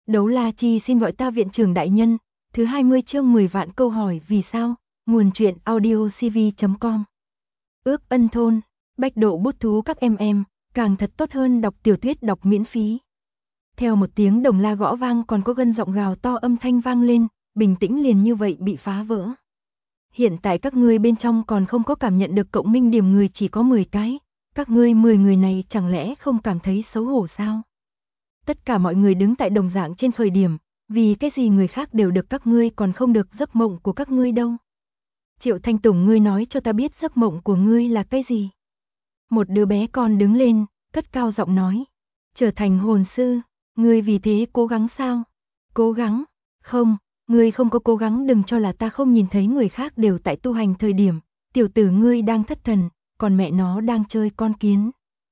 Đấu La Chi xin gọi ta viện trưởng đại nhân. Thứ 20 chương 10 vạn câu hỏi vì sao. Nguồn truyện audiocv.com. Ước ân thôn, bách độ bút thú các em, càng thật tốt hơn đọc tiểu thuyết đọc miễn phí. Theo một tiếng đồng la gõ vang còn có gân giọng gào to âm thanh vang lên, bình tĩnh liền như vậy bị phá vỡ. Hiện tại các ngươi bên trong còn không có cảm nhận được cộng minh điểm người chỉ có 10 cái, các ngươi 10 người này chẳng lẽ không cảm thấy xấu hổ sao? Tất cả mọi người đứng tại đồng dạng trên khởi điểm, vì cái gì người khác đều được các ngươi còn không được giấc mộng của các ngươi đâu? Triệu Thanh Tùng, ngươi nói cho ta biết giấc mộng của ngươi là cái gì? Một đứa bé con đứng lên, cất cao giọng nói, trở thành hồn sư, ngươi vì thế cố gắng sao? Cố gắng? Không, ngươi không có cố gắng, đừng cho là ta không nhìn thấy người khác đều tại tu hành thời điểm, tiểu tử ngươi đang thất thần, còn mẹ nó đang chơi con kiến.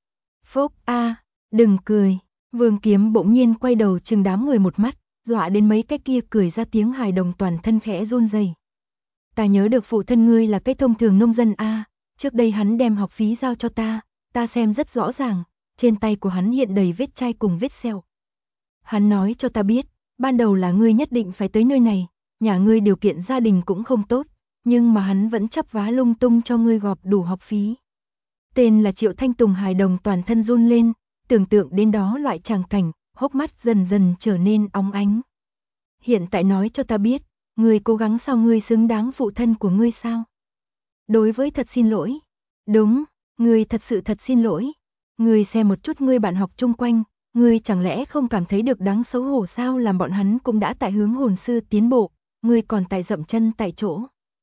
Phốc a, đừng cười. Vương Kiếm bỗng nhiên quay đầu chừng đám người một mắt, dọa đến mấy cái kia cười ra tiếng hài đồng toàn thân khẽ run rẩy. Ta nhớ được phụ thân ngươi là cái thông thường nông dân a, trước đây hắn đem học phí giao cho ta xem rất rõ ràng, trên tay của hắn hiện đầy vết chai cùng vết sẹo. Hắn nói cho ta biết, ban đầu là ngươi nhất định phải tới nơi này, nhà ngươi điều kiện gia đình cũng không tốt, nhưng mà hắn vẫn chắp vá lung tung cho ngươi gọp đủ học phí. Tên là Triệu Thanh Tùng hài đồng toàn thân run lên, tưởng tượng đến đó loại tràng cảnh, hốc mắt dần dần trở nên óng ánh. Hiện tại nói cho ta biết, ngươi cố gắng sao, ngươi xứng đáng phụ thân của ngươi sao? Đối với thật xin lỗi. Đúng, ngươi thật sự thật xin lỗi. Ngươi xem một chút ngươi bạn học chung quanh, ngươi chẳng lẽ không cảm thấy được đáng xấu hổ sao, làm bọn hắn cũng đã tại hướng hồn sư tiến bộ, ngươi còn tại dậm chân tại chỗ.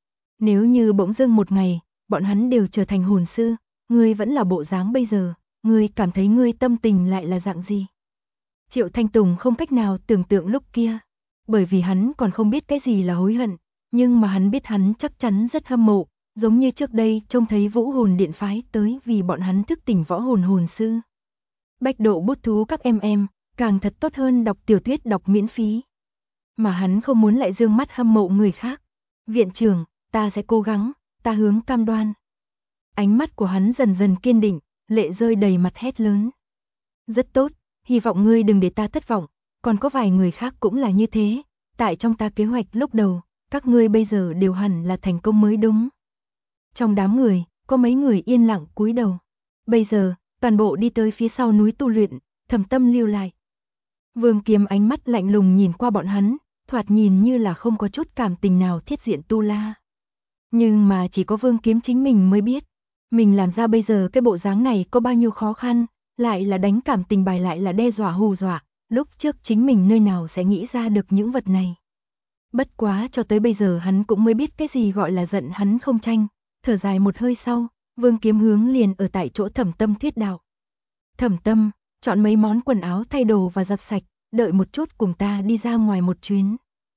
Nếu như bỗng dưng một ngày, bọn hắn đều trở thành hồn sư, ngươi vẫn là bộ dáng bây giờ, ngươi cảm thấy ngươi tâm tình lại là dạng gì? Triệu Thanh Tùng không cách nào tưởng tượng lúc kia, bởi vì hắn còn không biết cái gì là hối hận, nhưng mà hắn biết hắn chắc chắn rất hâm mộ, giống như trước đây trông thấy Vũ Hồn Điện phái tới vì bọn hắn thức tỉnh võ hồn hồn sư. Bách độ bút thú các em, càng thật tốt hơn đọc tiểu thuyết đọc miễn phí. Mà hắn không muốn lại dương mắt hâm mộ người khác. Viện trưởng, ta sẽ cố gắng, ta hướng cam đoan. Ánh mắt của hắn dần dần kiên định, lệ rơi đầy mặt hét lớn. Rất tốt, hy vọng ngươi đừng để ta thất vọng, còn có vài người khác cũng là như thế, tại trong ta kế hoạch lúc đầu, các ngươi bây giờ đều hẳn là thành công mới đúng. Trong đám người, có mấy người yên lặng cúi đầu. Bây giờ, toàn bộ đi tới phía sau núi tu luyện, Thẩm Tâm lưu lại. Vương Kiếm ánh mắt lạnh lùng nhìn qua bọn hắn, thoạt nhìn như là không có chút cảm tình nào thiết diện tu la. Nhưng mà chỉ có Vương Kiếm chính mình mới biết, mình làm ra bây giờ cái bộ dáng này có bao nhiêu khó khăn, lại là đánh cảm tình bài lại là đe dọa hù dọa, lúc trước chính mình nơi nào sẽ nghĩ ra được những vật này. Bất quá cho tới bây giờ hắn cũng mới biết cái gì gọi là giận hắn không tranh, thở dài một hơi sau, Vương Kiếm hướng liền ở tại chỗ Thẩm Tâm thuyết đạo. Thẩm Tâm, chọn mấy món quần áo thay đồ và giặt sạch, đợi một chút cùng ta đi ra ngoài một chuyến.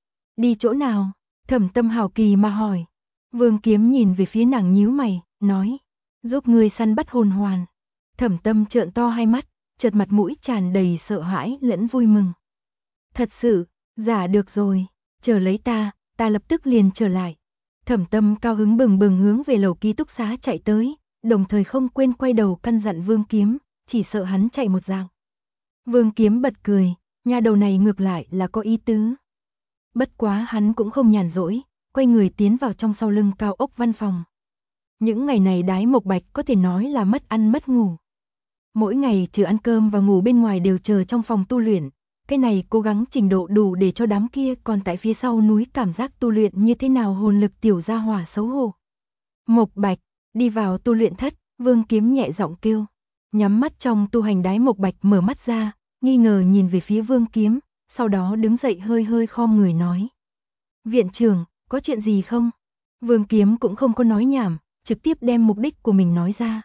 Đi chỗ nào? Thẩm Tâm hào kỳ mà hỏi. Vương Kiếm nhìn về phía nàng nhíu mày, nói, giúp ngươi săn bắt hồn hoàn. Thẩm Tâm trợn to hai mắt, chợt mặt mũi tràn đầy sợ hãi lẫn vui mừng. Thật sự, giả được rồi, chờ lấy ta lập tức liền trở lại. Thẩm Tâm cao hứng bừng bừng hướng về lầu ký túc xá chạy tới, đồng thời không quên quay đầu căn dặn Vương Kiếm, chỉ sợ hắn chạy một dạng. Vương Kiếm bật cười, nha đầu này ngược lại là có ý tứ. Bất quá hắn cũng không nhàn rỗi, quay người tiến vào trong sau lưng cao ốc văn phòng. Những ngày này Đái Mộc Bạch có thể nói là mất ăn mất ngủ. Mỗi ngày trừ ăn cơm và ngủ bên ngoài đều chờ trong phòng tu luyện, cái này cố gắng trình độ đủ để cho đám kia còn tại phía sau núi cảm giác tu luyện như thế nào hồn lực tiểu gia hỏa xấu hổ. Mộc Bạch, đi vào tu luyện thất, Vương Kiếm nhẹ giọng kêu. Nhắm mắt trong tu hành Đái Mộc Bạch mở mắt ra, nghi ngờ nhìn về phía Vương Kiếm, sau đó đứng dậy hơi hơi khom người nói. Viện trưởng, có chuyện gì không? Vương Kiếm cũng không có nói nhảm, trực tiếp đem mục đích của mình nói ra.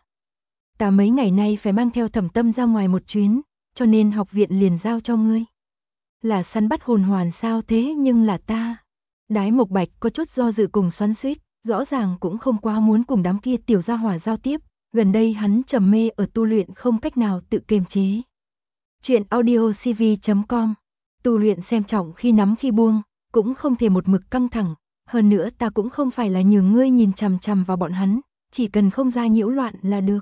Ta mấy ngày nay phải mang theo Thẩm Tâm ra ngoài một chuyến, cho nên học viện liền giao cho ngươi. Là săn bắt hồn hoàn sao? Thế nhưng là ta. Đái Mộc Bạch có chút do dự cùng xoắn xuýt, rõ ràng cũng không quá muốn cùng đám kia tiểu gia hỏa giao tiếp, gần đây hắn trầm mê ở tu luyện không cách nào tự kiềm chế. Truyện audiocv.com. Tu luyện xem trọng khi nắm khi buông, cũng không thể một mực căng thẳng, hơn nữa ta cũng không phải là nhường ngươi nhìn chằm chằm vào bọn hắn, chỉ cần không ra nhiễu loạn là được.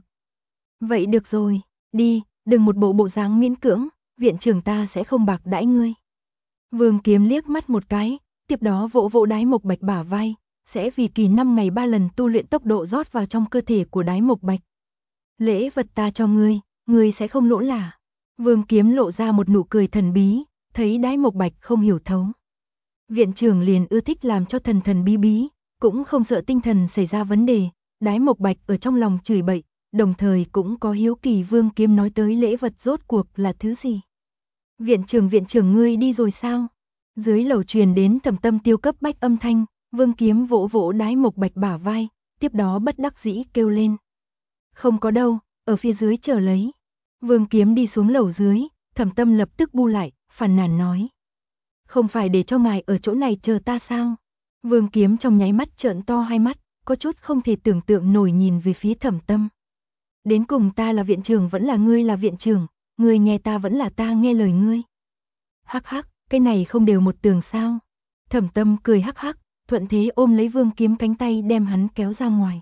Vậy được rồi, đi, đừng một bộ dáng miễn cưỡng, viện trưởng ta sẽ không bạc đãi ngươi. Vương Kiếm liếc mắt một cái, tiếp đó vỗ vỗ Đái Mộc Bạch bả vai, sẽ vì kỳ 5 ngày 3 lần tu luyện tốc độ rót vào trong cơ thể của Đái Mộc Bạch. Lễ vật ta cho ngươi sẽ không lỗ là. Vương Kiếm lộ ra một nụ cười thần bí, thấy Đái Mộc Bạch không hiểu thấu. Viện trưởng liền ưa thích làm cho thần thần bí bí, cũng không sợ tinh thần xảy ra vấn đề. Đái Mộc Bạch ở trong lòng chửi bậy, đồng thời cũng có hiếu kỳ Vương Kiếm nói tới lễ vật rốt cuộc là thứ gì. Viện trưởng ngươi đi rồi sao? Dưới lầu truyền đến Thẩm Tâm tiêu cấp bách âm thanh, Vương Kiếm vỗ vỗ Đái Mộc Bạch bả vai, tiếp đó bất đắc dĩ kêu lên. Không có đâu, ở phía dưới chờ lấy. Vương Kiếm đi xuống lầu dưới, Thẩm Tâm lập tức bu lại, phàn nàn nói. Không phải để cho ngài ở chỗ này chờ ta sao? Vương Kiếm trong nháy mắt trợn to hai mắt, có chút không thể tưởng tượng nổi nhìn về phía Thẩm Tâm. Đến cùng ta là viện trưởng vẫn là ngươi là viện trưởng, ngươi nghe ta vẫn là ta nghe lời ngươi. Hắc hắc, cái này không đều một tường sao? Thẩm Tâm cười hắc hắc, thuận thế ôm lấy Vương Kiếm cánh tay đem hắn kéo ra ngoài.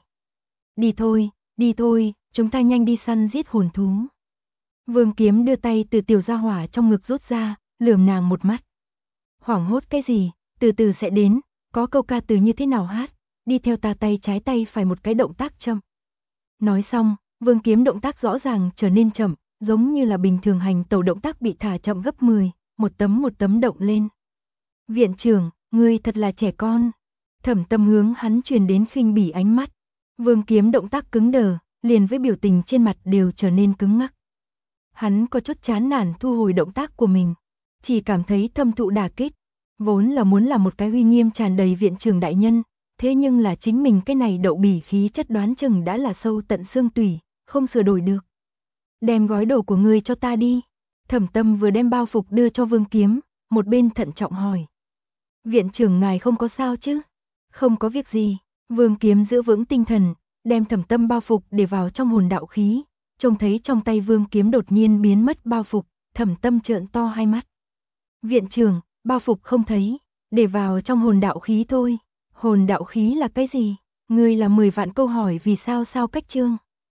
Đi thôi, chúng ta nhanh đi săn giết hồn thú. Vương Kiếm đưa tay từ tiểu gia hỏa trong ngực rút ra, lườm nàng một mắt. Hoảng hốt cái gì, từ từ sẽ đến, có câu ca từ như thế nào hát, đi theo ta tay trái tay phải một cái động tác chậm. Nói xong, Vương Kiếm động tác rõ ràng trở nên chậm, giống như là bình thường hành tẩu động tác bị thả chậm gấp 10, một tấm động lên. Viện trưởng, ngươi thật là trẻ con. Thẩm Tâm hướng hắn truyền đến khinh bỉ ánh mắt. Vương Kiếm động tác cứng đờ, liền với biểu tình trên mặt đều trở nên cứng ngắc. Hắn có chút chán nản thu hồi động tác của mình, chỉ cảm thấy thâm thụ đả kích. Vốn là muốn làm một cái uy nghiêm tràn đầy viện trưởng đại nhân, thế nhưng là chính mình cái này đậu bỉ khí chất đoán chừng đã là sâu tận xương tủy, không sửa đổi được. Đem gói đồ của ngươi cho ta đi. Thẩm Tâm vừa đem bao phục đưa cho Vương Kiếm, một bên thận trọng hỏi. Viện trưởng ngài không có sao chứ? Không có việc gì. Vương Kiếm giữ vững tinh thần, đem Thẩm Tâm bao phục để vào trong hồn đạo khí, trông thấy trong tay Vương Kiếm đột nhiên biến mất bao phục, Thẩm Tâm trợn to hai mắt. Viện trưởng, bao phục không thấy, để vào trong hồn đạo khí thôi. Hồn đạo khí là cái gì? Ngươi là 10 vạn câu hỏi vì sao cách chương.